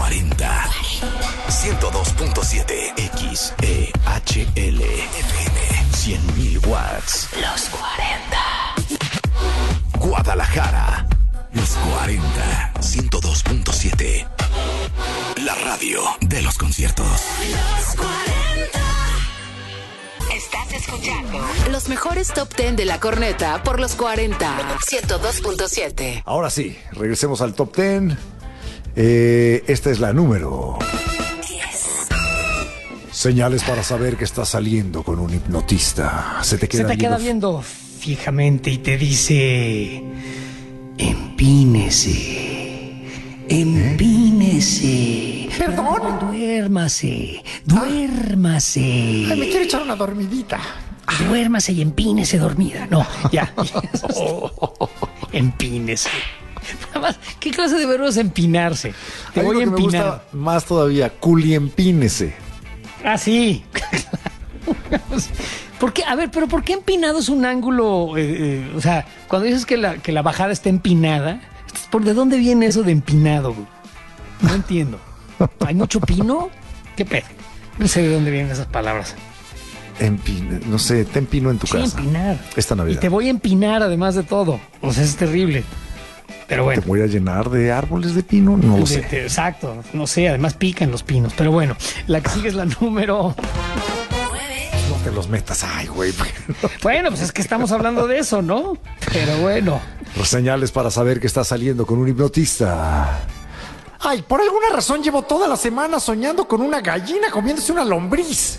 40. 102.7 XEHL FM. 100.000 watts. Los 40. Guadalajara. Los 40. 102.7. La radio de los conciertos. Los 40. Estás escuchando los mejores top 10 de la corneta por los 40. 102.7. Ahora sí, regresemos al top 10. Esta es la número 10. Señales para saber que estás saliendo con un hipnotista. Se te queda viendo fijamente y te dice: empínese, empínese. ¿Perdón? Duérmase. Ay, me quiero echar una dormidita. Duérmase y empínese dormida. No, ya. Empínese. Nada más, ¿qué clase de verbo es empinarse? Te voy a empinar. Me gusta más todavía, culiempínese. Ah, sí. ¿Por qué? A ver, pero ¿por qué empinado es un ángulo? O sea, cuando dices que la bajada está empinada, ¿de dónde viene eso de empinado? No entiendo. ¿Hay mucho pino? ¿Qué pedo? No sé de dónde vienen esas palabras. No sé, te empino en tu casa. Empinar. Esta Navidad. Y te voy a empinar además de todo. O sea, es terrible. Pero bueno. ¿Te voy a llenar de árboles de pino? No lo sé. Exacto. No sé, además pican los pinos. Pero bueno, la que sigue es la número... No te los metas. Ay, güey. Bueno, pues es que estamos hablando de eso, ¿no? Pero bueno. Los señales para saber que estás saliendo con un hipnotista. Ay, por alguna razón llevo toda la semana soñando con una gallina comiéndose una lombriz.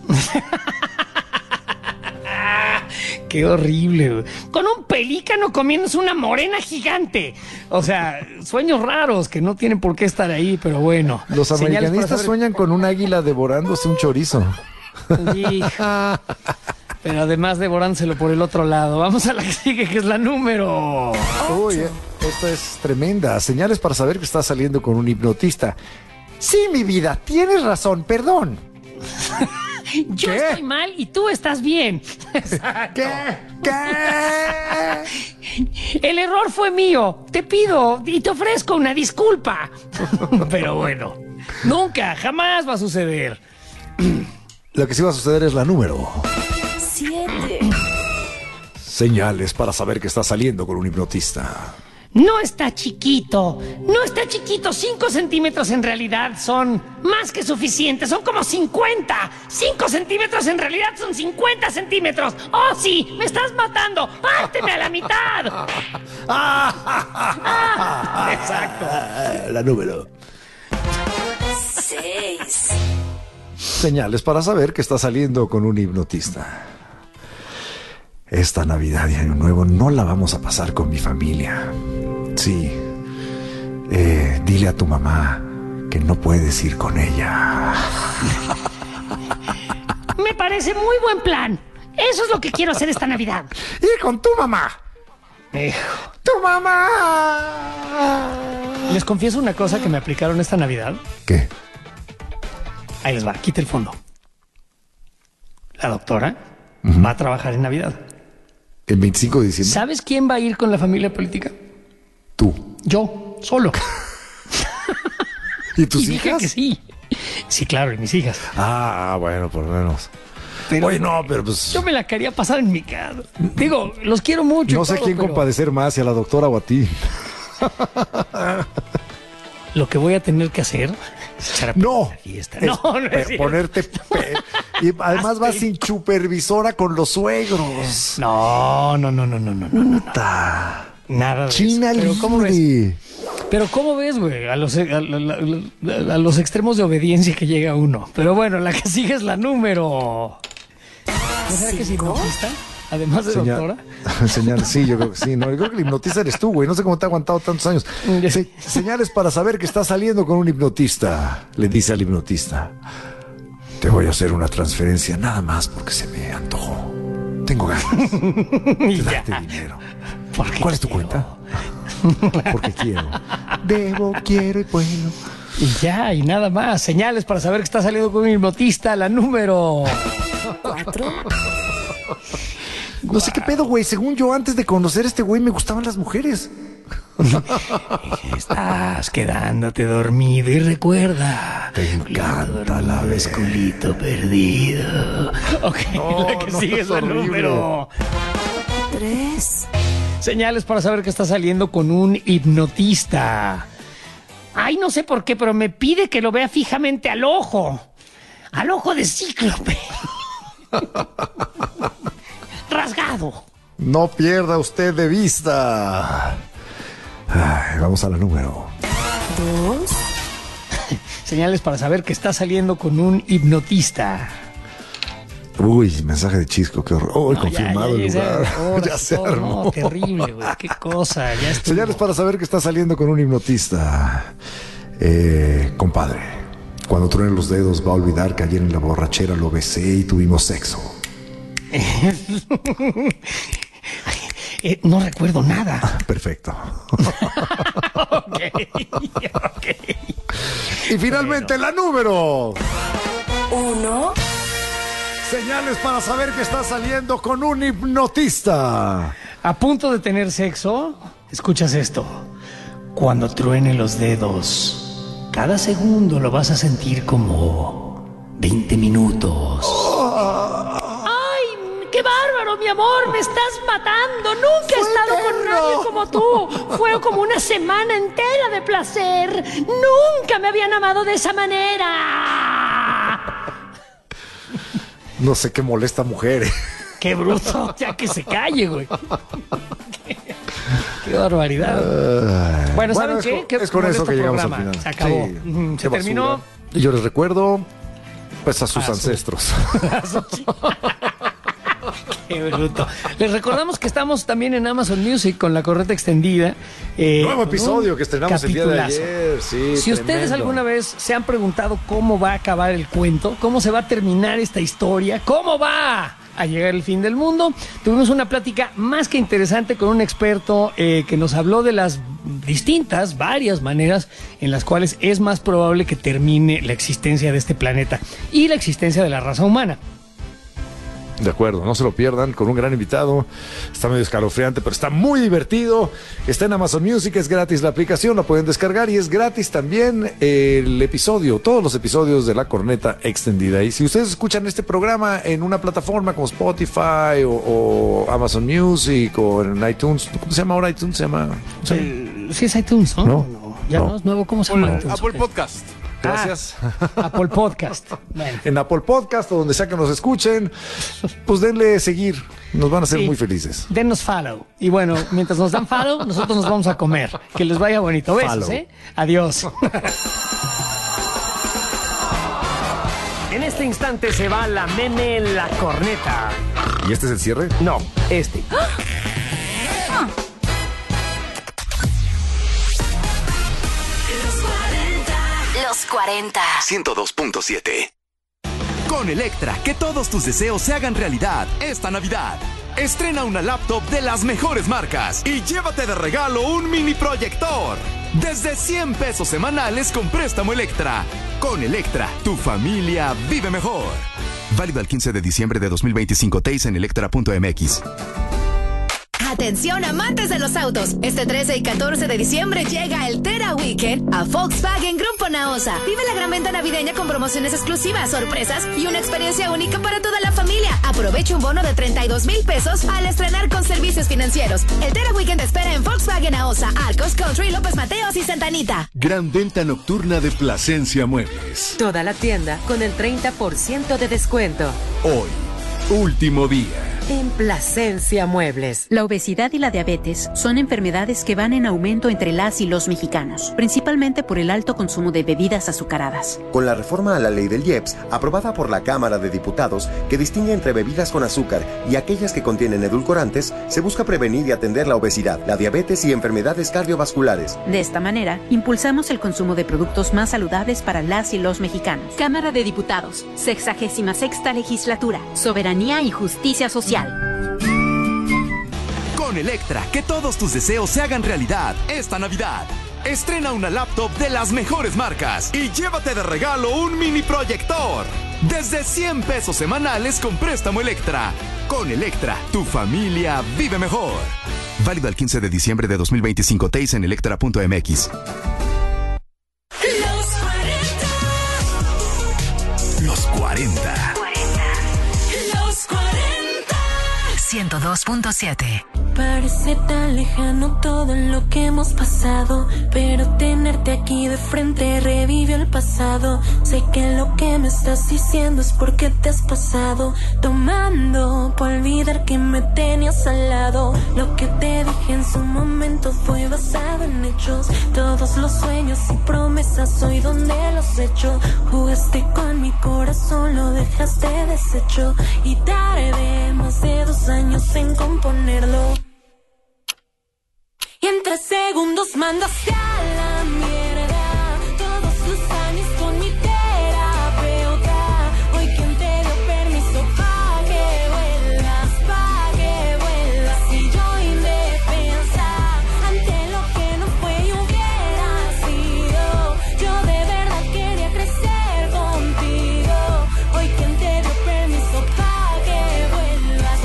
Qué horrible, güey. Con un pelícano comiéndose una morena gigante. O sea, sueños raros que no tienen por qué estar ahí, pero bueno. Los americanistas sueñan con un águila devorándose un chorizo. Sí. Pero además devorándoselo por el otro lado. Vamos a la que sigue, que es la número... Uy, esta es tremenda. Señales para saber que estás saliendo con un hipnotista. Sí, mi vida, tienes razón, perdón. Yo estoy mal y tú estás bien. ¿Qué? El error fue mío. Te pido y te ofrezco una disculpa. Pero bueno, nunca, jamás va a suceder. Lo que sí va a suceder es la número 7. Señales para saber que estás saliendo con un hipnotista. No está chiquito. 5 centímetros en realidad son más que suficientes. Son como 50. 5 centímetros en realidad son 50 centímetros. ¡Oh, sí! ¡Me estás matando! ¡Párteme a la mitad! Exacto. La número 6. Señales para saber que estás saliendo con un hipnotista. Esta Navidad y Año Nuevo no la vamos a pasar con mi familia. Sí. Dile a tu mamá que no puedes ir con ella. Me parece muy buen plan. Eso es lo que quiero hacer esta Navidad. Ir con tu mamá. ¡Tu mamá! Les confieso una cosa que me aplicaron esta Navidad. ¿Qué? Ahí les va, quita el fondo. La doctora va a trabajar en Navidad. ¿El 25 de diciembre? ¿Sabes quién va a ir con la familia política? Tú. Yo, solo. ¿Y tus y dije hijas? que sí. Sí, claro, y mis hijas. Bueno, por lo menos. Pero, oye, no, pero pues... Yo me la quería pasar en mi casa. Digo, los quiero mucho. No sé quién compadecer más, si a la doctora o a ti. Lo que voy a tener que hacer es echar a no, la fiesta. No es cierto. Ponerte y además vas sin supervisora con los suegros. No. Nada de China eso. libre. Pero ¿cómo ves, güey? A los extremos de obediencia que llega uno. Pero bueno, la que sigue es la número... ¿No será que es hipnotista? Además de doctora. Señales, sí, yo creo que sí. No, yo creo que el hipnotista eres tú, güey. No sé cómo te ha aguantado tantos años. Señales para saber que estás saliendo con un hipnotista. Le dice al hipnotista: te voy a hacer una transferencia nada más porque se me antojó. Tengo ganas de darte dinero. ¿Cuál es tu cuenta? Porque quiero. Debo, quiero y puedo. Y ya, y nada más. Señales para saber que está saliendo con un hipnotista. La número 4. No sé qué pedo, güey. Según yo, antes de conocer a este güey, me gustaban las mujeres. Estás quedándote dormido y recuerda. Te encanta la vez. Culito perdido. Ok, No, la que no, sigue es es la horrible. número 3. Señales para saber que está saliendo con un hipnotista. Ay, no sé por qué, pero me pide que lo vea fijamente al ojo. Al ojo de Cíclope. Rasgado. No pierda usted de vista. Ay, vamos a la número 2. Señales para saber que está saliendo con un hipnotista. Uy, mensaje de Chisco, qué horror. Oh, No, confirmado el lugar. Ya se todo, armó. no, terrible, güey. Qué cosa. Ya estuvo. Señales para saber que está saliendo con un hipnotista. Compadre, cuando truene los dedos va a olvidar que ayer en la borrachera lo besé y tuvimos sexo. No recuerdo nada. Perfecto. Ok. Y finalmente la número 1. Señales para saber que está saliendo con un hipnotista. A punto de tener sexo, escuchas esto. Cuando truenen los dedos, cada segundo lo vas a sentir como 20 minutos. ¡Ay, qué bárbaro, mi amor! ¡Me estás matando! ¡Nunca he estado con nadie como tú! Fue como una semana entera de placer. ¡Nunca me habían amado de esa manera! No sé qué molesta mujer. ¡Qué bruto! Ya que se calle, güey. ¡Qué barbaridad! Bueno, ¿saben qué? Es con eso molesto que llegamos programa. al final. Se acabó. Sí, Ujú, qué se terminó. basura. Y yo les recuerdo, pues, a sus A su- ancestros. Qué bruto. Les recordamos que estamos también en Amazon Music con la correcta extendida. Nuevo con episodio un que estrenamos el día de capitulazo. ayer. Sí, Si ustedes tremendo. alguna vez se han preguntado cómo va a acabar el cuento, cómo se va a terminar esta historia, cómo va a llegar el fin del mundo, tuvimos una plática más que interesante con un experto que nos habló de las varias maneras en las cuales es más probable que termine la existencia de este planeta y la existencia de la raza humana. De acuerdo, no se lo pierdan, con un gran invitado. Está medio escalofriante, pero está muy divertido. Está en Amazon Music, es gratis la aplicación, la pueden descargar y es gratis también el episodio, todos los episodios de La Corneta Extendida. Y si ustedes escuchan este programa en una plataforma como Spotify o Amazon Music o en iTunes, ¿cómo se llama ahora iTunes? ¿Se llama? Sí es iTunes, ¿no? No, Ya no. no es nuevo, ¿cómo se llama? iTunes? Apple Podcast. Gracias. Apple Podcast. Bueno. En Apple Podcast o donde sea que nos escuchen, pues denle seguir. Nos van a hacer Sí. muy felices. Denos follow. Y bueno, mientras nos dan follow, nosotros nos vamos a comer. Que les vaya bonito. Besos, Follow. ¿eh? Adiós. En este instante se va la meme La Corneta. ¿Y este es el cierre? No, este. Los 40. 102.7. Con Electra, que todos tus deseos se hagan realidad esta Navidad. Estrena una laptop de las mejores marcas y llévate de regalo un mini proyector. Desde 100 pesos semanales con préstamo Electra. Con Electra, tu familia vive mejor. Válido al 15 de diciembre de 2025. TEIS en electra.mx. Atención amantes de los autos, este 13 y 14 de diciembre llega el Tera Weekend a Volkswagen Grupo Naosa. Vive la gran venta navideña con promociones exclusivas, sorpresas y una experiencia única para toda la familia. Aprovecha un bono de 32,000 pesos al estrenar con servicios financieros. El Tera Weekend espera en Volkswagen Naosa, Arcos, Country, López Mateos y Santa Anita. Gran venta nocturna de Plasencia Muebles. Toda la tienda con el 30% de descuento. Hoy, último día. En Plasencia Muebles. La obesidad y la diabetes son enfermedades que van en aumento entre las y los mexicanos, principalmente por el alto consumo de bebidas azucaradas. Con la reforma a la ley del IEPS, aprobada por la Cámara de Diputados, que distingue entre bebidas con azúcar y aquellas que contienen edulcorantes, se busca prevenir y atender la obesidad, la diabetes y enfermedades cardiovasculares. De esta manera, impulsamos el consumo de productos más saludables para las y los mexicanos. Cámara de Diputados, 66ª Legislatura, Soberanía y Justicia Social. Con Electra, que todos tus deseos se hagan realidad esta Navidad. Estrena una laptop de las mejores marcas y llévate de regalo un mini proyector. Desde 100 pesos semanales con préstamo Electra. Con Electra, tu familia vive mejor. Válido al 15 de diciembre de 2025. TEIS en electra.mx. Los 40. Los 40. 102.7. Parece tan lejano todo lo que hemos pasado, pero tenerte aquí de frente revivió el pasado. Sé que lo que me estás diciendo es porque te has pasado tomando por olvidar que me tenías al lado. Lo que te dije en su momento fue basado en hechos. Todos los sueños y promesas hoy donde los echo. Jugaste con mi corazón, lo dejaste deshecho y tardé más de 2 años en componerlo. Y en 3 segundos mandaste a la mierda todos los años con mi terapeuta. Hoy quien te dio permiso pa' que vuelvas, y yo indefensa ante lo que no fue y hubiera sido. Yo de verdad quería crecer contigo. Hoy quien te dio permiso pa' que vuelvas,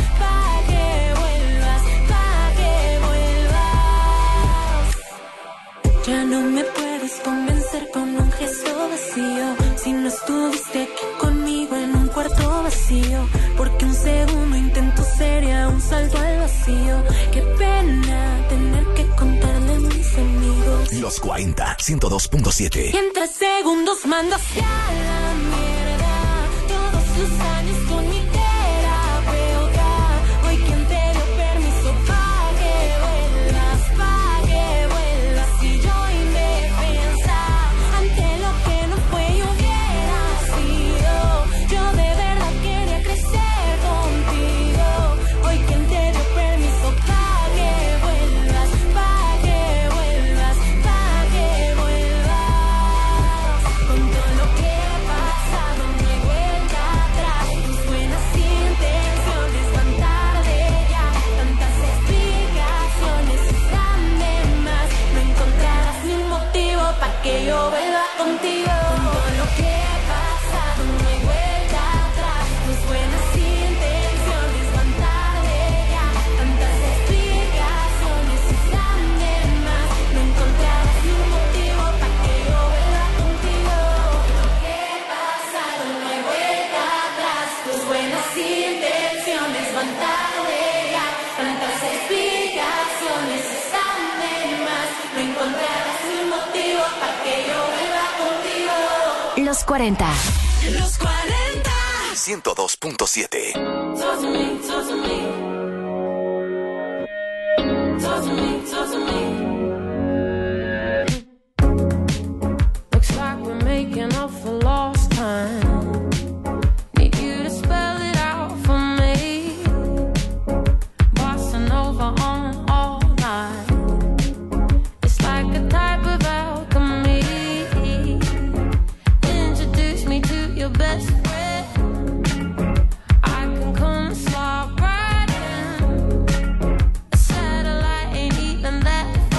ya no me puedes convencer con un gesto vacío. Si no estuviste aquí conmigo en un cuarto vacío, porque un segundo intento sería un salto al vacío. Qué pena tener que contarle a mis amigos. Los 40, 102.7. Y en 3 segundos mandaste a la mierda todos los años con mi terapeuta. Hoy quien te dio permiso pa' que vuelvas, y yo indefensa ante lo que no fue y hubiera sido. Yo de verdad quería crecer contigo. Hoy quien te dio permiso pa' que vuelvas, con todo lo que he pasado no hay vuelta atrás. Tus buenas intenciones van tarde ya, tantas explicaciones están de más. No encontrarás ni un motivo para que yo vuelva contigo. Con todo lo que he pasado no hay vuelta atrás. Tus buenas intenciones van tarde ya, tantas explicaciones están de más. No encontrarás ni un motivo para que yo vuelva contigo. Lo que he pasado no hay vuelta atrás. Tus buenas intenciones van tarde ya, tantas explicaciones están de más. No encontrarás ni un motivo para que yo vuelva contigo. Los 40. Los 40. 102.7. Talk to me, talk to me. Talk to me, talk to me. Looks like we're making up for lost time. Need you to spell it out for me. Bossa Nova on all night. It's like a type of alchemy. Introduce me to your best friend. I can come slide right in. A satellite ain't even that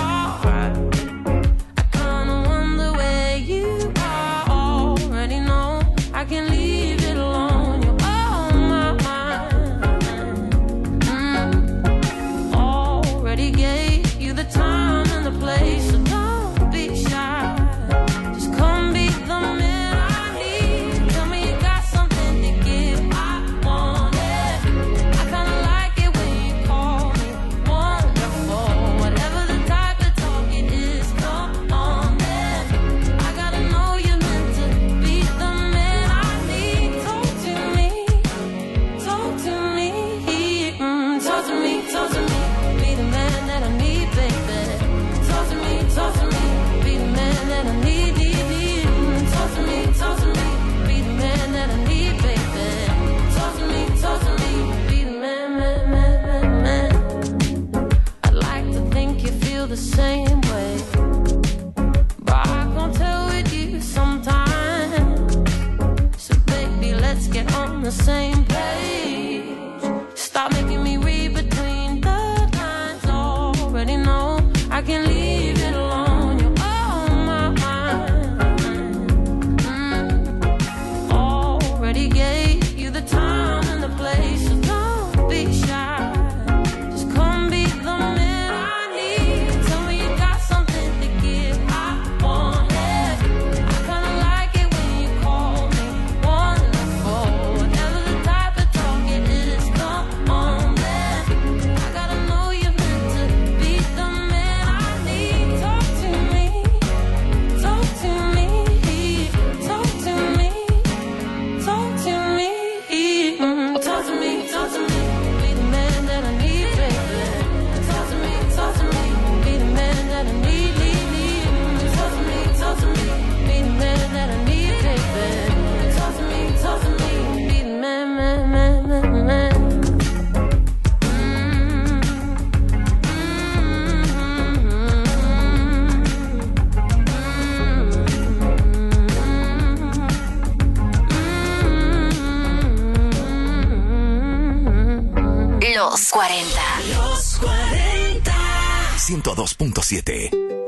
40. Los 40. 102.7.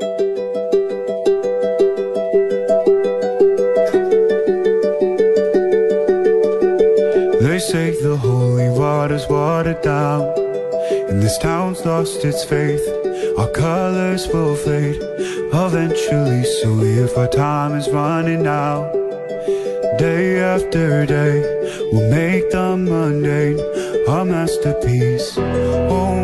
They say the holy water's watered down, and this town's lost its faith. Our colors will fade eventually, so if our time is running out, day after day, we'll make the mundane a masterpiece. Oh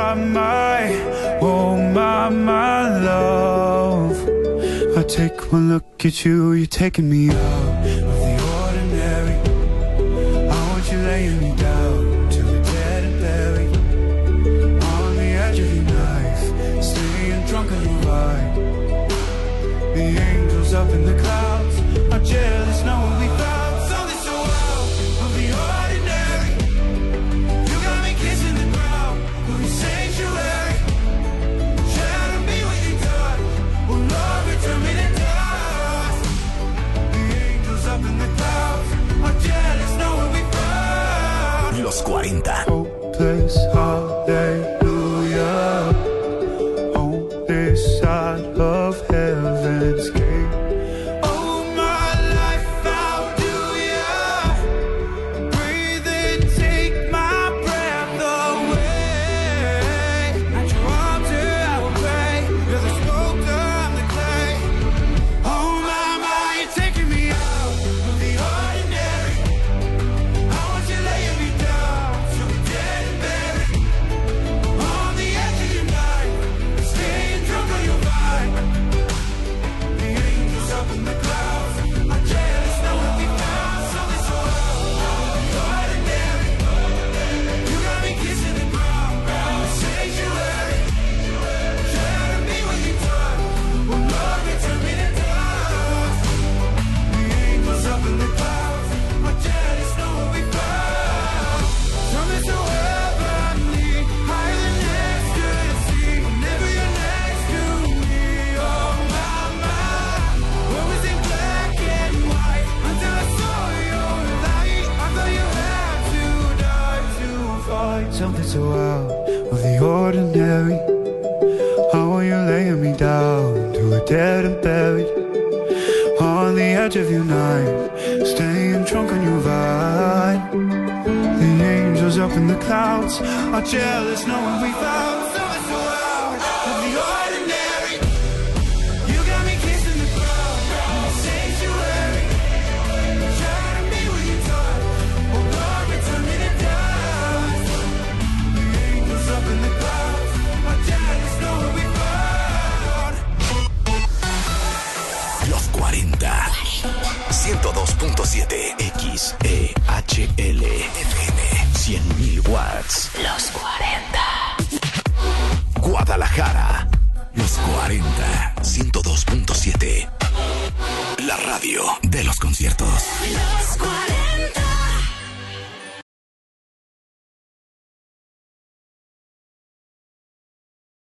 my love, I take one look at you, you're taking me out of the ordinary. I want you laying me down to the dead and buried, on the edge of your knife, staying drunk on your ride. The angels up in the clouds are jealous knowing we found something so out of the ordinary. You got me kissing the ground of your sanctuary. Shadow me when you're done. Oh Lord, return me to dust. The angels up in the clouds are jealous knowing we found Los 40. hopeless hallelujah on this side of heaven's gate. Oh my life, how do ya breathe and take my breath away? At your altar I will pray. You're the sculptor, I'm the clay. Oh my, you're taking me out of the ordinary. I want you laying me down so we're dead and buried, on the edge of your night, staying drunk on your vine. The angels up in the clouds are jealous knowing we found something so out of the ordinary. You got me kissing the ground in the sanctuary. Shadow me when you're done. Oh Lord, return me to dust. The angels up in the clouds are jealous knowing we found something so heavenly, higher than ecstasy. Whenever you're next to me, oh my, what was in black and white until I saw your light. I thought you had to die to fight something so out of the ordinary. How are you laying me down to a dead and buried, on the edge of your night, staying drunk on your vine. The angels up in the clouds are jealous knowing we found something so out of the ordinary. You got me kissing the ground in the sanctuary. Shadow me when you're done. Oh Lord, return me to dust. The angels up in the clouds are jealous knowing we found. Los 40. 102.7 XEHL FM 100.000 watts. Los 40. Guadalajara. Los 40. 102.7. La radio de los conciertos.